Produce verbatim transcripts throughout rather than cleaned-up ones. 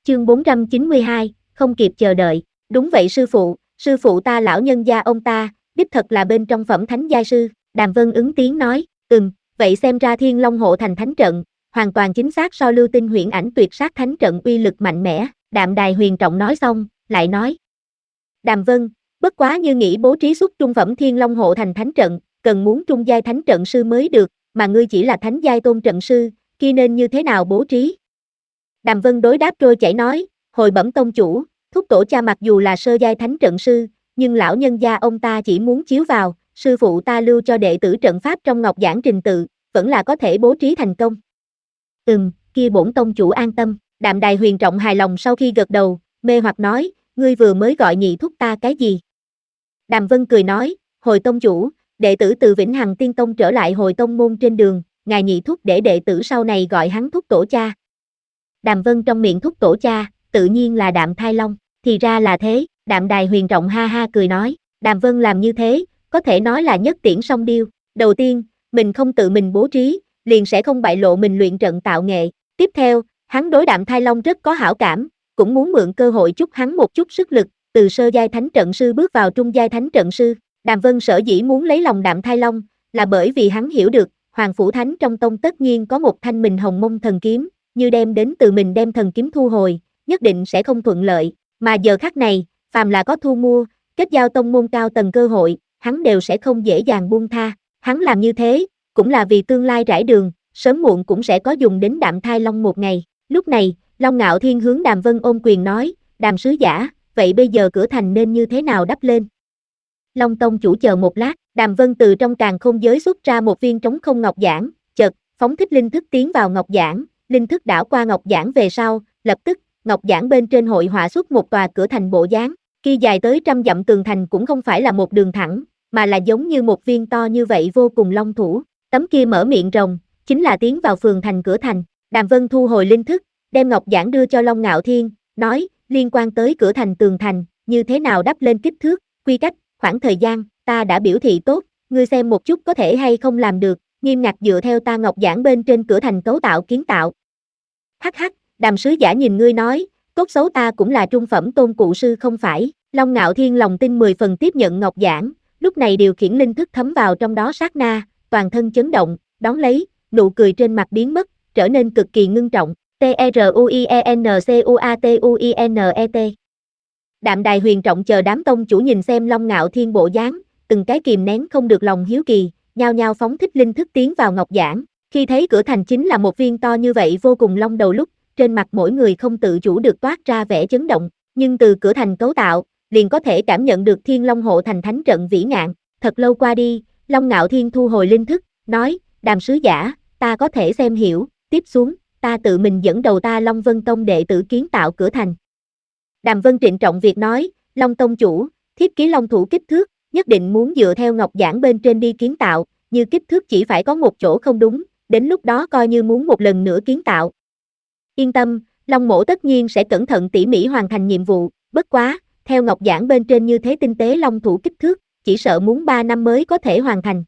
Chương bốn trăm chín mươi hai, không kịp chờ đợi. Đúng vậy sư phụ, sư phụ ta lão nhân gia ông ta, đích thật là bên trong phẩm thánh giai sư. Đàm Vân ứng tiếng nói, ừm, vậy xem ra Thiên Long hộ thành thánh trận, hoàn toàn chính xác so Lưu Tinh huyễn ảnh tuyệt sát thánh trận uy lực mạnh mẽ. Đạm Đài Huyền Trọng nói xong, lại nói. Đàm Vân, bất quá như nghĩ bố trí xuất trung phẩm Thiên Long hộ thành thánh trận, cần muốn trung giai thánh trận sư mới được, mà ngươi chỉ là thánh giai tôn trận sư, kia nên như thế nào bố trí? Đàm Vân đối đáp trôi chảy nói, hồi bẩm tông chủ, thúc tổ cha mặc dù là sơ giai thánh trận sư, nhưng lão nhân gia ông ta chỉ muốn chiếu vào, sư phụ ta lưu cho đệ tử trận pháp trong ngọc giảng trình tự, vẫn là có thể bố trí thành công. Ừm, kia bổn tông chủ an tâm. Đạm Đài Huyền Trọng hài lòng sau khi gật đầu, mê hoặc nói, ngươi vừa mới gọi nhị thúc ta cái gì? Đàm Vân cười nói, hồi tông chủ, đệ tử từ Vĩnh Hằng Tiên Tông trở lại hồi tông môn trên đường, ngài nhị thúc để đệ tử sau này gọi hắn thúc tổ cha. Đàm Vân trong miệng thúc tổ cha, tự nhiên là Đạm Thai Long, thì ra là thế, Đạm Đài Huyền Trọng ha ha cười nói, Đàm Vân làm như thế, có thể nói là nhất tiễn song điêu. Đầu tiên, mình không tự mình bố trí, liền sẽ không bại lộ mình luyện trận tạo nghệ. Tiếp theo, hắn đối Đạm Thai Long rất có hảo cảm, cũng muốn mượn cơ hội chúc hắn một chút sức lực, từ sơ giai thánh trận sư bước vào trung giai thánh trận sư. Đàm Vân sở dĩ muốn lấy lòng Đạm Thai Long, là bởi vì hắn hiểu được, Hoàng Phủ Thánh trong tông tất nhiên có một thanh mình hồng mông thần kiếm, như đem đến từ mình đem thần kiếm thu hồi, nhất định sẽ không thuận lợi, mà giờ khắc này, phàm là có thu mua, kết giao tông môn cao tầng cơ hội, hắn đều sẽ không dễ dàng buông tha. Hắn làm như thế, cũng là vì tương lai rải đường, sớm muộn cũng sẽ có dùng đến Đạm Thai Long một ngày. Lúc này, Long Ngạo Thiên hướng Đàm Vân ôm quyền nói, Đàm sứ giả, vậy bây giờ cửa thành nên như thế nào đắp lên? Long tông chủ chờ một lát, Đàm Vân từ trong càn khôn giới xuất ra một viên trống không ngọc giản, chợt, phóng thích linh thức tiến vào ngọc giản, linh thức đảo qua ngọc giản về sau, lập tức, ngọc giản bên trên hội họa xuất một tòa cửa thành bộ dáng, kia dài tới trăm dặm tường thành cũng không phải là một đường thẳng, mà là giống như một viên to như vậy vô cùng long thủ, tấm kia mở miệng rồng, chính là tiến vào phường thành cửa thành. Đàm Vân thu hồi linh thức, đem ngọc giản đưa cho Long Ngạo Thiên, nói, liên quan tới cửa thành tường thành, như thế nào đắp lên kích thước, quy cách, khoảng thời gian, ta đã biểu thị tốt, ngươi xem một chút có thể hay không làm được, nghiêm ngặt dựa theo ta ngọc giản bên trên cửa thành cấu tạo kiến tạo. Hắc hắc, Đàm sứ giả nhìn ngươi nói, tốt xấu ta cũng là trung phẩm tôn cụ sư không phải. Long Ngạo Thiên lòng tin mười phần tiếp nhận ngọc giản, lúc này điều khiển linh thức thấm vào trong đó sát na, toàn thân chấn động, đón lấy, nụ cười trên mặt biến mất, trở nên cực kỳ ngưng trọng. T R U I E N C U A T U I N E T. Đạm Đài Huyền Trọng chờ đám tông chủ nhìn xem Long Ngạo Thiên bộ dáng, từng cái kìm nén không được lòng hiếu kỳ, nhao nhao phóng thích linh thức tiến vào ngọc giản. Khi thấy cửa thành chính là một viên to như vậy vô cùng long đầu lúc, trên mặt mỗi người không tự chủ được toát ra vẻ chấn động, nhưng từ cửa thành cấu tạo, liền có thể cảm nhận được Thiên Long hộ thành thánh trận vĩ ngạn. Thật lâu qua đi, Long Ngạo Thiên thu hồi linh thức, nói, Đàm sứ giả, ta có thể xem hiểu, tiếp xuống, ta tự mình dẫn đầu ta Long Vân Tông đệ tử kiến tạo cửa thành. Đàm Vân trịnh trọng việc nói, Long Tông chủ, thiết kế long thủ kích thước, nhất định muốn dựa theo ngọc giản bên trên đi kiến tạo, như kích thước chỉ phải có một chỗ không đúng, đến lúc đó coi như muốn một lần nữa kiến tạo. Yên tâm, Long mổ tất nhiên sẽ cẩn thận tỉ mỉ hoàn thành nhiệm vụ, bất quá, theo ngọc giản bên trên như thế tinh tế long thủ kích thước, chỉ sợ muốn ba năm mới có thể hoàn thành.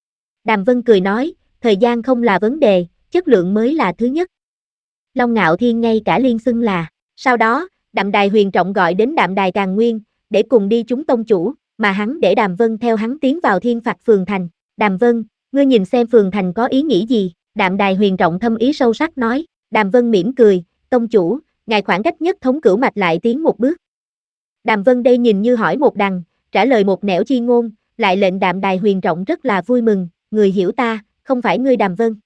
Đàm Vân cười nói, thời gian không là vấn đề, chất lượng mới là thứ nhất. Long Ngạo Thiên ngay cả liên xưng là, sau đó, Đạm Đài Huyền Trọng gọi đến Đạm Đài Càn Nguyên, để cùng đi chúng tông chủ, mà hắn để Đàm Vân theo hắn tiến vào Thiên Phạt phường thành. Đàm Vân, ngươi nhìn xem phường thành có ý nghĩ gì? Đạm Đài Huyền Trọng thâm ý sâu sắc nói. Đàm Vân mỉm cười, tông chủ, ngài khoảng cách nhất thống cửu mạch lại tiến một bước. Đàm Vân đây nhìn như hỏi một đằng, trả lời một nẻo chi ngôn, lại lệnh Đạm Đài Huyền Trọng rất là vui mừng, người hiểu ta, không phải ngươi Đàm Vân.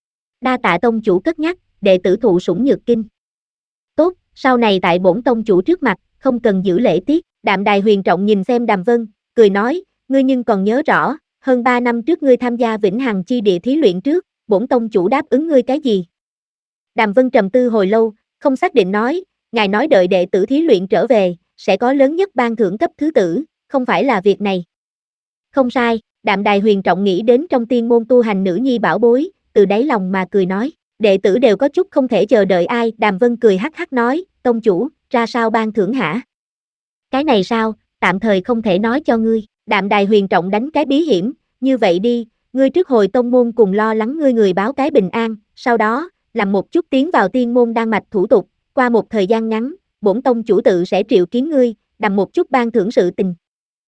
Đa tạ tông chủ cất nhắc, đệ tử thụ sủng nhược kinh. Tốt, sau này tại bổn tông chủ trước mặt, không cần giữ lễ tiết. Đạm Đài Huyền Trọng nhìn xem Đàm Vân, cười nói, ngươi nhưng còn nhớ rõ, hơn ba năm trước ngươi tham gia Vĩnh Hằng chi địa thí luyện trước, bổn tông chủ đáp ứng ngươi cái gì? Đàm Vân trầm tư hồi lâu, không xác định nói, ngài nói đợi đệ tử thí luyện trở về, sẽ có lớn nhất ban thưởng cấp thứ tử, không phải là việc này. Không sai, Đạm Đài Huyền Trọng nghĩ đến trong tiên môn tu hành nữ nhi bảo bối, từ đáy lòng mà cười nói, đệ tử đều có chút không thể chờ đợi ai. Đàm Vân cười hắc hắc nói, tông chủ, ra sao ban thưởng hả? Cái này sao, tạm thời không thể nói cho ngươi. Đạm Đài Huyền Trọng đánh cái bí hiểm, như vậy đi, ngươi trước hồi tông môn cùng lo lắng ngươi người báo cái bình an, sau đó, làm một chút tiến vào tiên môn đan mạch thủ tục, qua một thời gian ngắn, bổn tông chủ tự sẽ triệu kiến ngươi, đàm một chút ban thưởng sự tình.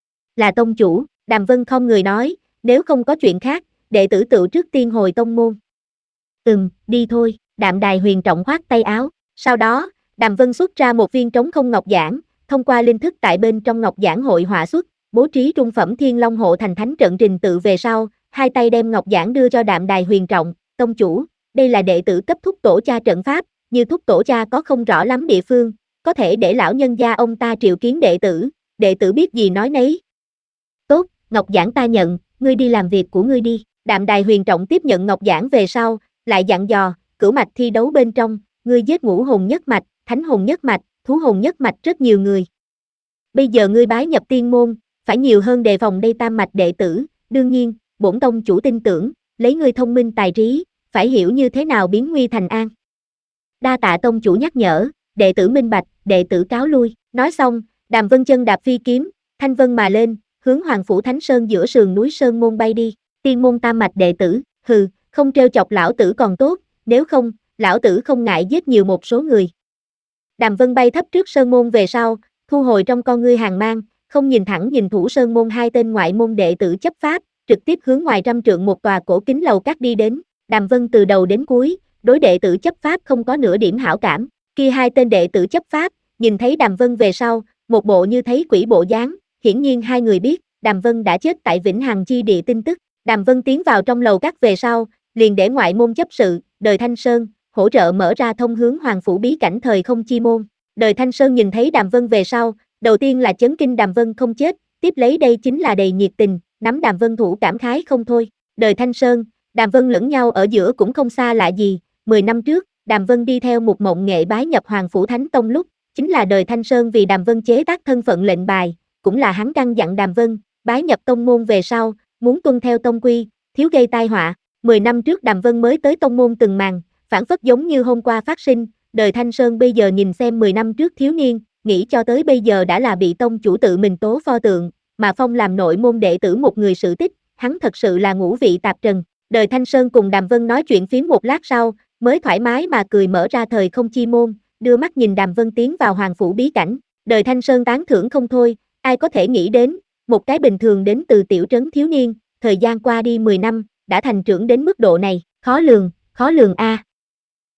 Là tông chủ, Đàm Vân không người nói, nếu không có chuyện khác, đệ tử tự trước tiên hồi tông môn. Ừm, đi thôi, Đạm Đài Huyền Trọng khoát tay áo, sau đó, Đàm Vân xuất ra một viên trống không ngọc giản, thông qua linh thức tại bên trong ngọc giản hội họa xuất, bố trí trung phẩm Thiên Long hộ thành thánh trận trình tự về sau, hai tay đem ngọc giản đưa cho Đạm Đài Huyền Trọng, tông chủ, đây là đệ tử cấp thúc tổ cha trận pháp, như thúc tổ cha có không rõ lắm địa phương, có thể để lão nhân gia ông ta triệu kiến đệ tử, đệ tử biết gì nói nấy. Tốt, ngọc giản ta nhận, ngươi đi làm việc của ngươi đi. Đạm Đài Huyền Trọng tiếp nhận ngọc giản về sau, lại dặn dò, cửu mạch thi đấu bên trong, ngươi giết ngũ hồn nhất mạch, thánh hồn nhất mạch, thú hồn nhất mạch rất nhiều người. Bây giờ ngươi bái nhập tiên môn, phải nhiều hơn đề phòng đây tam mạch đệ tử, đương nhiên, bổn tông chủ tin tưởng, lấy ngươi thông minh tài trí, phải hiểu như thế nào biến nguy thành an. Đa tạ tông chủ nhắc nhở, đệ tử minh bạch, đệ tử cáo lui. Nói xong, Đàm Vân chân đạp phi kiếm, thanh vân mà lên, hướng Hoàng phủ Thánh Sơn giữa sườn núi Sơn Môn bay đi. Tiên môn tam mạch đệ tử, hừ, không trêu chọc lão tử còn tốt, nếu không, lão tử không ngại giết nhiều một số người. Đàm Vân bay thấp trước Sơn Môn về sau, thu hồi trong con ngươi hàng mang, không nhìn thẳng nhìn thủ Sơn Môn hai tên ngoại môn đệ tử chấp pháp, trực tiếp hướng ngoài trăm trượng một tòa cổ kính lầu các đi đến. Đàm Vân từ đầu đến cuối, đối đệ tử chấp pháp không có nửa điểm hảo cảm, kia hai tên đệ tử chấp pháp, nhìn thấy Đàm Vân về sau, một bộ như thấy quỷ bộ dáng, hiển nhiên hai người biết, Đàm Vân đã chết tại Vĩnh Hằng chi địa tin tức. Đàm Vân tiến vào trong lầu các về sau, liền để ngoại môn chấp sự, Đời Thanh Sơn, hỗ trợ mở ra thông hướng Hoàng phủ bí cảnh thời không chi môn. Đời Thanh Sơn nhìn thấy Đàm Vân về sau, đầu tiên là chấn kinh Đàm Vân không chết, tiếp lấy đây chính là đầy nhiệt tình, nắm Đàm Vân thủ cảm khái không thôi. Đời Thanh Sơn, Đàm Vân lẫn nhau ở giữa cũng không xa lạ gì, mười năm trước, Đàm Vân đi theo một mộng nghệ bái nhập Hoàng phủ Thánh Tông lúc, chính là Đời Thanh Sơn vì Đàm Vân chế tác thân phận lệnh bài, cũng là hắn căn dặn Đàm Vân, bái nhập tông môn về sau, muốn tuân theo tông quy, thiếu gây tai họa. Mười năm trước Đàm Vân mới tới tông môn từng màn, phản phất giống như hôm qua phát sinh, Đời Thanh Sơn bây giờ nhìn xem mười năm trước thiếu niên, nghĩ cho tới bây giờ đã là bị tông chủ tự mình tố pho tượng, mà phong làm nội môn đệ tử một người sự tích, hắn thật sự là ngũ vị tạp trần. Đời Thanh Sơn cùng Đàm Vân nói chuyện phím một lát sau, mới thoải mái mà cười mở ra thời không chi môn, đưa mắt nhìn Đàm Vân tiến vào Hoàng phủ bí cảnh. Đời Thanh Sơn tán thưởng không thôi, ai có thể nghĩ đến, một cái bình thường đến từ tiểu trấn thiếu niên, thời gian qua đi mười năm, đã thành trưởng đến mức độ này, khó lường, khó lường a.